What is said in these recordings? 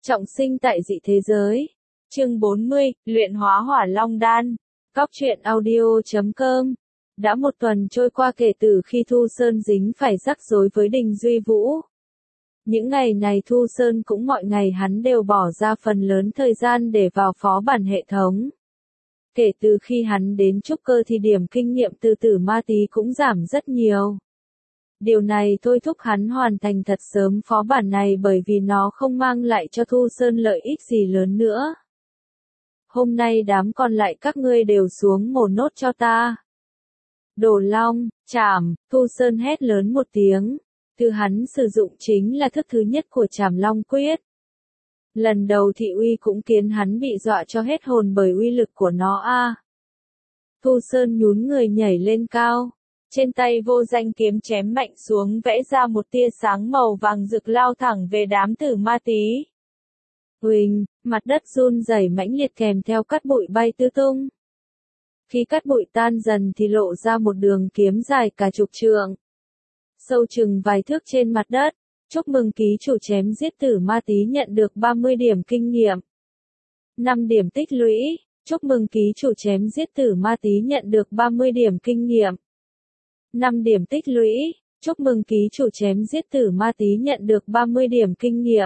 Trọng sinh tại dị thế giới. Chương 40, luyện hóa hỏa long đan. Cóc truyện audio.com. Đã một tuần trôi qua kể từ khi Thu Sơn dính phải rắc rối với Đình Duy Vũ. Những ngày này Thu Sơn cũng mọi ngày hắn đều bỏ ra phần lớn thời gian để vào phó bản hệ thống. Kể từ khi hắn đến trúc cơ thì điểm kinh nghiệm từ tử ma tí cũng giảm rất nhiều. Điều này thôi thúc hắn hoàn thành thật sớm phó bản này bởi vì nó không mang lại cho Thu Sơn lợi ích gì lớn nữa. Hôm nay đám còn lại các ngươi đều xuống mổ nốt cho ta. Đồ long, chảm, Thu Sơn hét lớn một tiếng. Thứ hắn sử dụng chính là thức thứ nhất của Trảm Long Quyết. Lần đầu thị uy cũng khiến hắn bị dọa cho hết hồn bởi uy lực của nó a. Thu Sơn nhún người nhảy lên cao. Trên tay vô danh kiếm chém mạnh xuống vẽ ra một tia sáng màu vàng rực lao thẳng về đám tử ma tí. Huỳnh, mặt đất run rẩy mãnh liệt kèm theo cát bụi bay tứ tung. Khi cát bụi tan dần thì lộ ra một đường kiếm dài cả chục trượng. Sâu chừng vài thước trên mặt đất. Chúc mừng ký chủ chém giết tử ma tí nhận được 30 điểm kinh nghiệm. 5 điểm tích lũy. Chúc mừng ký chủ chém giết tử ma tí nhận được 30 điểm kinh nghiệm. 5 điểm tích lũy. Chúc mừng ký chủ chém giết tử ma tí nhận được 30 điểm kinh nghiệm.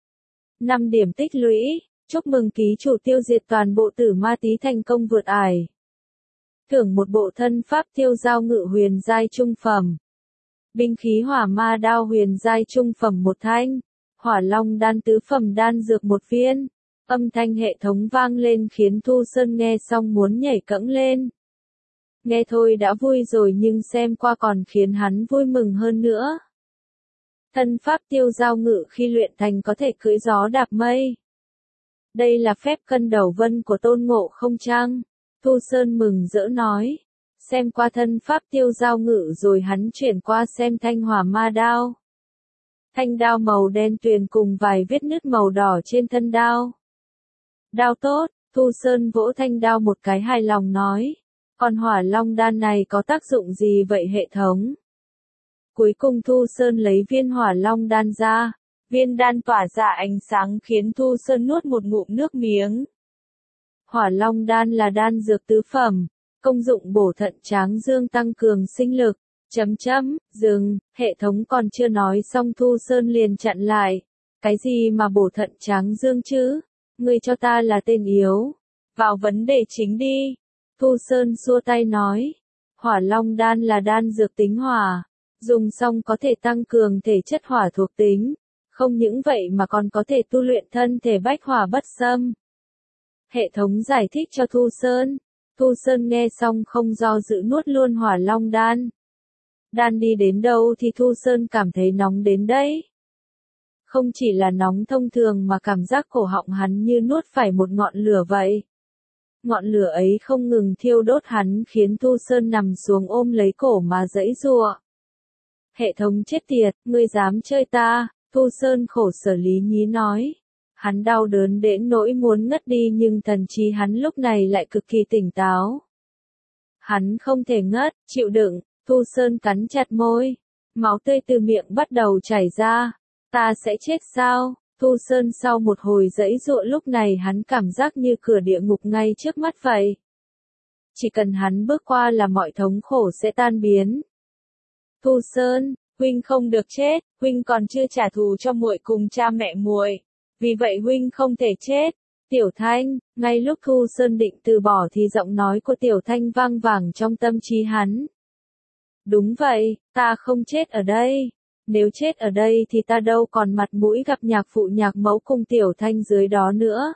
5 điểm tích lũy. Chúc mừng ký chủ tiêu diệt toàn bộ tử ma tí thành công vượt ải. Thưởng một bộ thân pháp tiêu giao ngự huyền giai trung phẩm. Binh khí hỏa ma đao huyền giai trung phẩm một thanh. Hỏa long đan tứ phẩm đan dược một viên. Âm thanh hệ thống vang lên khiến Thu Sơn nghe xong muốn nhảy cẫng lên. Nghe thôi đã vui rồi nhưng xem qua còn khiến hắn vui mừng hơn nữa. Thân pháp tiêu giao ngự khi luyện thành có thể cưỡi gió đạp mây. Đây là phép cân đầu vân của Tôn Ngộ Không chăng? Thu Sơn mừng rỡ nói. Xem qua thân pháp tiêu giao ngự rồi hắn chuyển qua xem thanh hỏa ma đao. Thanh đao màu đen tuyền cùng vài vết nứt màu đỏ trên thân đao. Đao tốt, Thu Sơn vỗ thanh đao một cái hài lòng nói. Còn hỏa long đan này có tác dụng gì vậy hệ thống? Cuối cùng Thu Sơn lấy viên hỏa long đan ra. Viên đan tỏa ra ánh sáng khiến Thu Sơn nuốt một ngụm nước miếng. Hỏa long đan là đan dược tứ phẩm. Công dụng bổ thận tráng dương tăng cường sinh lực. Dừng, hệ thống còn chưa nói xong Thu Sơn liền chặn lại. Cái gì mà bổ thận tráng dương chứ? Ngươi cho ta là tên yếu. Vào vấn đề chính đi. Thu Sơn xua tay nói. Hỏa long đan là đan dược tính hỏa. Dùng xong có thể tăng cường thể chất hỏa thuộc tính. Không những vậy mà còn có thể tu luyện thân thể bách hỏa bất xâm. Hệ thống giải thích cho Thu Sơn. Thu Sơn nghe xong không do dự nuốt luôn hỏa long đan. Đan đi đến đâu thì Thu Sơn cảm thấy nóng đến đấy. Không chỉ là nóng thông thường mà cảm giác cổ họng hắn như nuốt phải một ngọn lửa vậy. Ngọn lửa ấy không ngừng thiêu đốt hắn khiến Thu Sơn nằm xuống ôm lấy cổ mà giãy giụa. Hệ thống chết tiệt, ngươi dám chơi ta, Thu Sơn khổ sở lý nhí nói. Hắn đau đớn đến nỗi muốn ngất đi nhưng thần trí hắn lúc này lại cực kỳ tỉnh táo. Hắn không thể ngất, chịu đựng, Thu Sơn cắn chặt môi. Máu tươi từ miệng bắt đầu chảy ra. Ta sẽ chết sao? Thu Sơn sau một hồi giãy giụa lúc này hắn cảm giác như cửa địa ngục ngay trước mắt vậy. Chỉ cần hắn bước qua là mọi thống khổ sẽ tan biến. Thu Sơn, huynh không được chết, huynh còn chưa trả thù cho muội cùng cha mẹ muội. Vì vậy huynh không thể chết. Tiểu Thanh, ngay lúc Thu Sơn định từ bỏ thì giọng nói của Tiểu Thanh vang vẳng trong tâm trí hắn. Đúng vậy, ta không chết ở đây. Nếu chết ở đây thì ta đâu còn mặt mũi gặp nhạc phụ nhạc mẫu cùng Tiểu Thanh dưới đó nữa.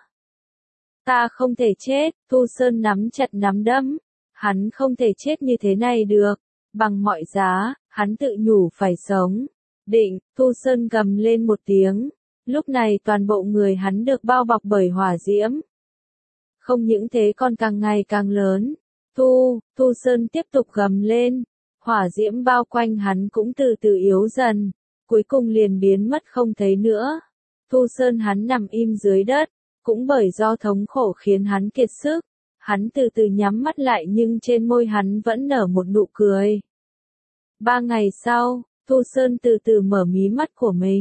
Ta không thể chết, Thu Sơn nắm chặt nắm đấm. Hắn không thể chết như thế này được. Bằng mọi giá, hắn tự nhủ phải sống. Định, Thu Sơn gầm lên một tiếng. Lúc này toàn bộ người hắn được bao bọc bởi hỏa diễm. Không những thế còn càng ngày càng lớn. Thu Sơn tiếp tục gầm lên. Hỏa diễm bao quanh hắn cũng từ từ yếu dần. Cuối cùng liền biến mất không thấy nữa. Thu Sơn hắn nằm im dưới đất. Cũng bởi do thống khổ khiến hắn kiệt sức. Hắn từ từ nhắm mắt lại nhưng trên môi hắn vẫn nở một nụ cười. 3 ngày sau, Thu Sơn từ từ mở mí mắt của mình.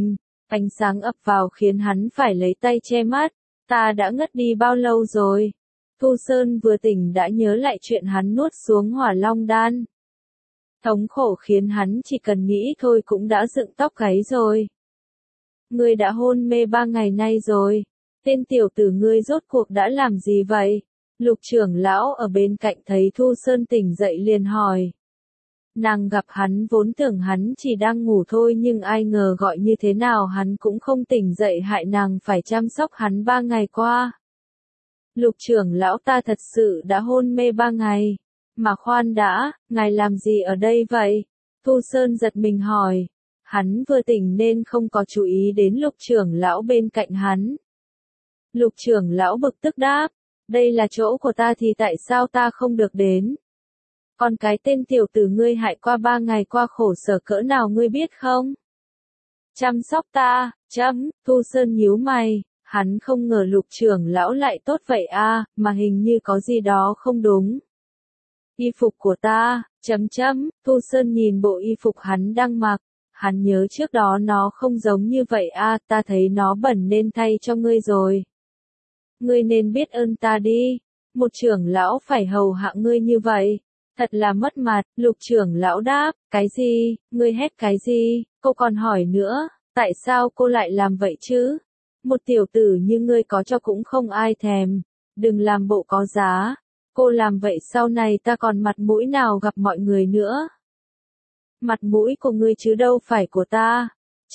Ánh sáng ập vào khiến hắn phải lấy tay che mắt. Ta đã ngất đi bao lâu rồi? Thu Sơn vừa tỉnh đã nhớ lại chuyện hắn nuốt xuống hỏa long đan. Thống khổ khiến hắn chỉ cần nghĩ thôi cũng đã dựng tóc gáy rồi. Ngươi đã hôn mê 3 ngày nay rồi. Tên tiểu tử ngươi rốt cuộc đã làm gì vậy? Lục trưởng lão ở bên cạnh thấy Thu Sơn tỉnh dậy liền hỏi. Nàng gặp hắn vốn tưởng hắn chỉ đang ngủ thôi nhưng ai ngờ gọi như thế nào hắn cũng không tỉnh dậy hại nàng phải chăm sóc hắn 3 ngày qua. Lục trưởng lão ta thật sự đã hôn mê 3 ngày. Mà khoan đã, ngài làm gì ở đây vậy? Thu Sơn giật mình hỏi. Hắn vừa tỉnh nên không có chú ý đến lục trưởng lão bên cạnh hắn. Lục trưởng lão bực tức đáp. Đây là chỗ của ta thì tại sao ta không được đến? Còn cái tên tiểu tử ngươi hại qua 3 ngày qua khổ sở cỡ nào ngươi biết không? Chăm sóc ta, Thu Sơn nhíu mày, hắn không ngờ lục trưởng lão lại tốt vậy mà hình như có gì đó không đúng. Y phục của ta, Thu Sơn nhìn bộ y phục hắn đang mặc, hắn nhớ trước đó nó không giống như vậy ta thấy nó bẩn nên thay cho ngươi rồi. Ngươi nên biết ơn ta đi, một trưởng lão phải hầu hạ ngươi như vậy. Thật là mất mặt, lục trưởng lão đáp, cái gì, ngươi hét cái gì, cô còn hỏi nữa, tại sao cô lại làm vậy chứ? Một tiểu tử như ngươi có cho cũng không ai thèm, đừng làm bộ có giá, cô làm vậy sau này ta còn mặt mũi nào gặp mọi người nữa? Mặt mũi của ngươi chứ đâu phải của ta.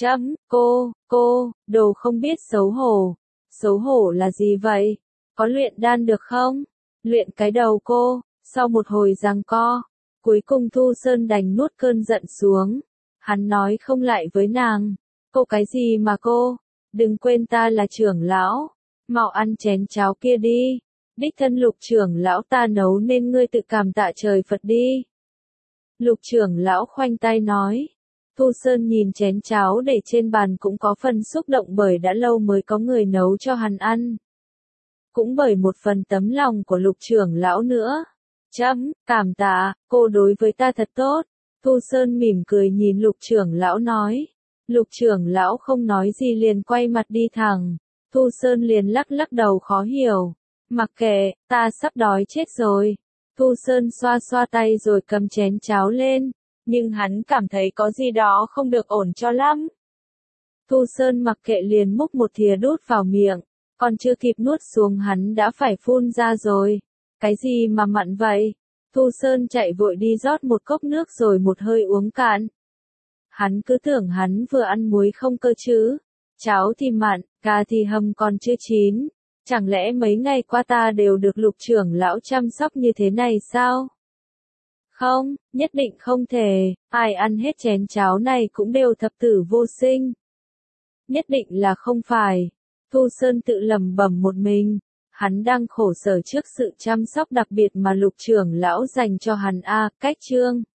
Cô, đồ không biết xấu hổ là gì vậy? Có luyện đan được không? Luyện cái đầu cô. Sau một hồi giằng co, cuối cùng Thu Sơn đành nuốt cơn giận xuống. Hắn nói không lại với nàng. Cô cái gì mà cô? Đừng quên ta là trưởng lão. Mau ăn chén cháo kia đi. Đích thân lục trưởng lão ta nấu nên ngươi tự cảm tạ trời Phật đi. Lục trưởng lão khoanh tay nói. Thu Sơn nhìn chén cháo để trên bàn cũng có phần xúc động bởi đã lâu mới có người nấu cho hắn ăn. Cũng bởi một phần tấm lòng của lục trưởng lão nữa. Cảm tạ, cô đối với ta thật tốt. Thu Sơn mỉm cười nhìn lục trưởng lão nói. Lục trưởng lão không nói gì liền quay mặt đi thẳng. Thu Sơn liền lắc đầu khó hiểu. Mặc kệ, ta sắp đói chết rồi. Thu Sơn xoa xoa tay rồi cầm chén cháo lên. Nhưng hắn cảm thấy có gì đó không được ổn cho lắm. Thu Sơn mặc kệ liền múc một thìa đút vào miệng. Còn chưa kịp nuốt xuống hắn đã phải phun ra rồi. Cái gì mà mặn vậy? Thu Sơn chạy vội đi rót một cốc nước rồi một hơi uống cạn. Hắn cứ tưởng hắn vừa ăn muối không cơ chứ. Cháo thì mặn, cà thì hầm còn chưa chín. Chẳng lẽ mấy ngày qua ta đều được lục trưởng lão chăm sóc như thế này sao? Không, nhất định không thể. Ai ăn hết chén cháo này cũng đều thập tử vô sinh. Nhất định là không phải. Thu Sơn tự lẩm bẩm một mình. Hắn đang khổ sở trước sự chăm sóc đặc biệt mà lục trưởng lão dành cho hắn cách chương